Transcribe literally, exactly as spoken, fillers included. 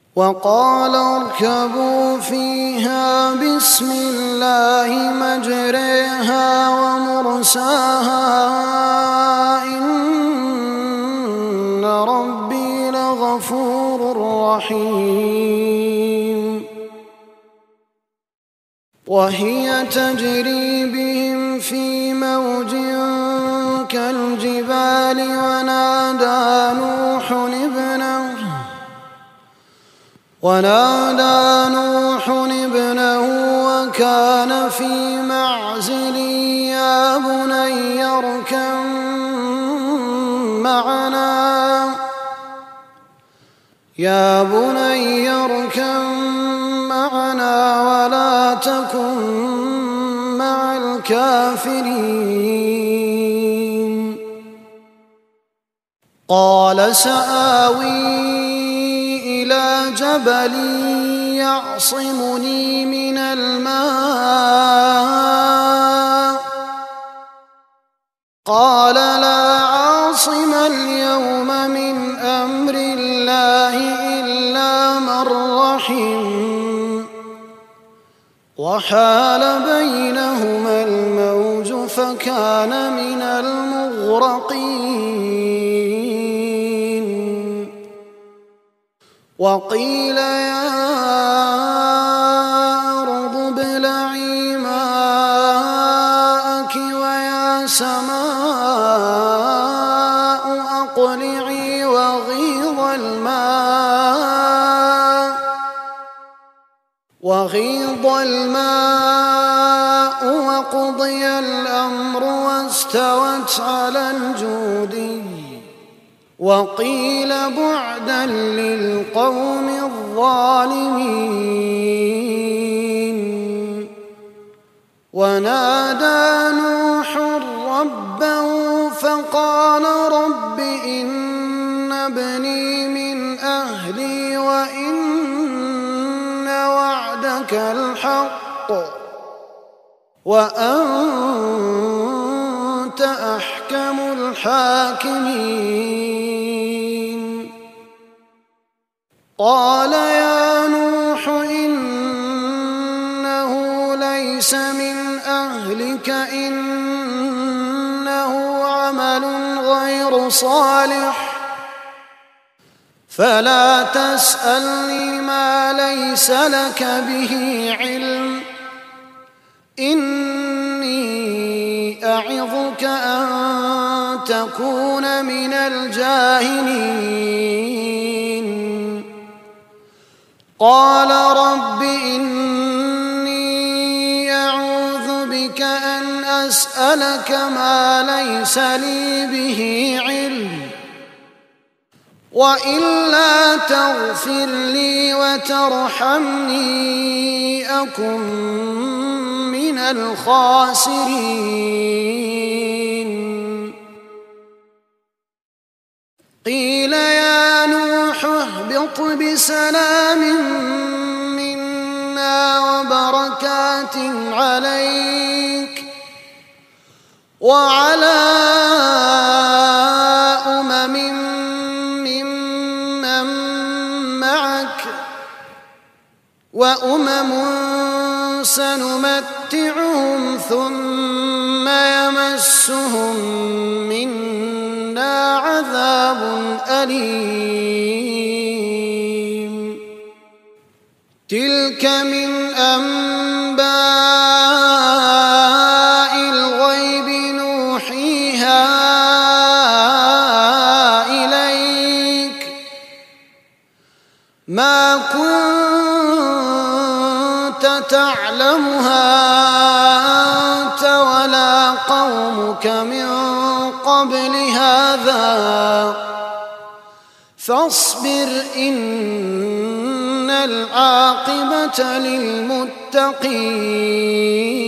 وقال اركبوا فيها بسم الله مجريها ومرساها إن ربي لغفور رحيم وهي تجري بهم في موج كالجبال ونادى نوح ابنه ونادى نوح ابنه وكان في معزل يا بني اركب معنا يا بني اركب معنا ولا تكن مع الكافرين قال سآوي إلى جبل يعصمني من الماء قال لا عاصم اليوم من أمر الله إلا من رحم وحال بينهما الموج فكان من المغرقين وقيل يا أرض ابلعي ماءك ويا سماء أقلعي وغيض الماء وغيض الماء وقضي الأمر واستوت على الجودي وقيل بعدا للقوم الظالمين ونادى نوح ربه فقال رب إن ابني من أهلي وإن وعدك الحق وأنت أحكم الحاكمين قال يا نوح إنه ليس من أهلك إنه عمل غير صالح فلا تسألني ما ليس لك به علم إني أعظك أن تكون من الجاهلين قال رب إني أعوذ بك أن أسألك ما ليس لي به علم وإلا تغفر لي وترحمني أكن من الخاسرين قيل يا نوح اهبط بسلام منا وبركات عليك وعلى أمم ممن معك وأمم سنمتعهم ثم يمسهم منا عذاب أليم تلك من أنباء الغيب نوحيها إليك ما كنت تعلمها أنت ولا قومك من قبل هذا فاصبر إن العاقبة للمتقين